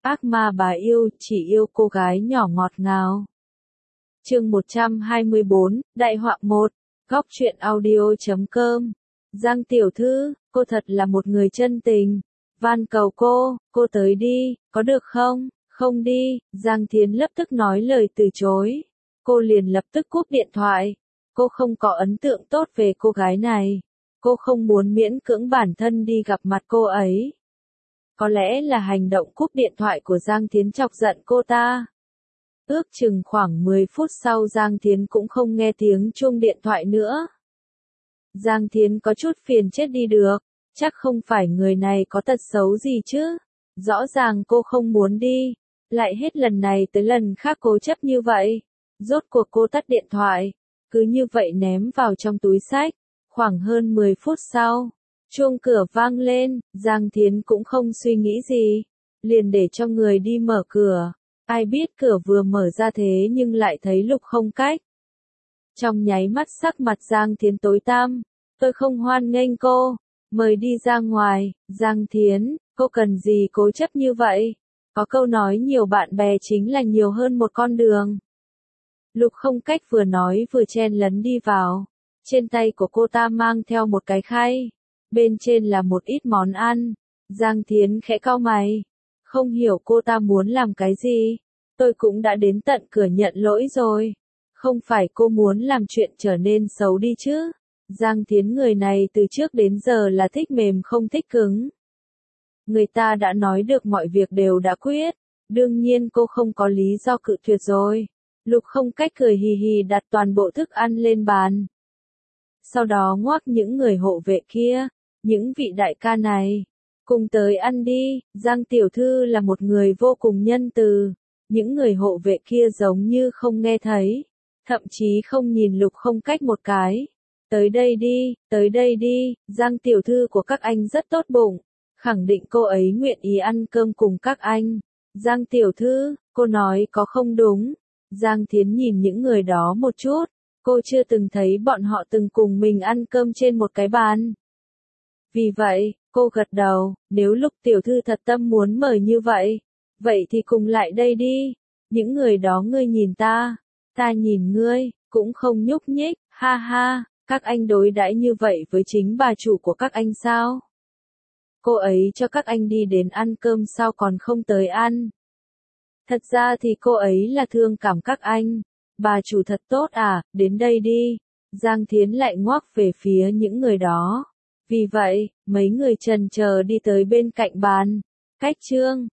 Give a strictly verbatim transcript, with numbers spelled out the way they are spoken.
Ác ma bà yêu, chỉ yêu cô gái nhỏ ngọt ngào. Chương một trăm hai mươi bốn, Đại họa một, góc truyện audio chấm com. Giang tiểu thư, cô thật là một người chân tình. Van cầu cô, cô tới đi, có được không? Không đi, Giang Thiến lập tức nói lời từ chối. Cô liền lập tức cúp điện thoại. Cô không có ấn tượng tốt về cô gái này. Cô không muốn miễn cưỡng bản thân đi gặp mặt cô ấy. Có lẽ là hành động cúp điện thoại của Giang Thiến chọc giận cô ta. Ước chừng khoảng mười phút sau Giang Thiến cũng không nghe tiếng chuông điện thoại nữa. Giang Thiến có chút phiền chết đi được, chắc không phải người này có tật xấu gì chứ. Rõ ràng cô không muốn đi, lại hết lần này tới lần khác cố chấp như vậy. Rốt cuộc cô tắt điện thoại, cứ như vậy ném vào trong túi xách. Khoảng hơn mười phút sau, chuông cửa vang lên, Giang Thiến cũng không suy nghĩ gì, liền để cho người đi mở cửa. Ai biết cửa vừa mở ra thế nhưng lại thấy Lục Không Cách. Trong nháy mắt sắc mặt Giang Thiến tối tăm, tôi không hoan nghênh cô, mời đi ra ngoài. Giang Thiến, cô cần gì cố chấp như vậy? Có câu nói nhiều bạn bè chính là nhiều hơn một con đường. Lục Không Cách vừa nói vừa chen lấn đi vào. Trên tay của cô ta mang theo một cái khay, bên trên là một ít món ăn. Giang Thiến khẽ cau mày, không hiểu cô ta muốn làm cái gì. Tôi cũng đã đến tận cửa nhận lỗi rồi, không phải cô muốn làm chuyện trở nên xấu đi chứ. Giang Thiến người này từ trước đến giờ là thích mềm không thích cứng. Người ta đã nói được mọi việc đều đã quyết, đương nhiên cô không có lý do cự tuyệt rồi. Lục Không Cách cười hì hì đặt toàn bộ thức ăn lên bàn. Sau đó ngoắc những người hộ vệ kia, những vị đại ca này, cùng tới ăn đi. Giang tiểu thư là một người vô cùng nhân từ. Những người hộ vệ kia giống như không nghe thấy, thậm chí không nhìn Lục Không Cách một cái. Tới đây đi, tới đây đi, Giang tiểu thư của các anh rất tốt bụng, khẳng định cô ấy nguyện ý ăn cơm cùng các anh. Giang tiểu thư, cô nói có không đúng? Giang Thiến nhìn những người đó một chút, cô chưa từng thấy bọn họ từng cùng mình ăn cơm trên một cái bàn. Vì vậy, cô gật đầu, nếu Lục tiểu thư thật tâm muốn mời như vậy, vậy thì cùng lại đây đi. Những người đó ngươi nhìn ta, ta nhìn ngươi, cũng không nhúc nhích, ha ha, các anh đối đãi như vậy với chính bà chủ của các anh sao? Cô ấy cho các anh đi đến ăn cơm sao còn không tới ăn? Thật ra thì cô ấy là thương cảm các anh. Bà chủ thật tốt à, đến đây đi. Giang Thiến lại ngoắc về phía những người đó. Vì vậy, mấy người chần chờ đi tới bên cạnh bàn. Cách Trương,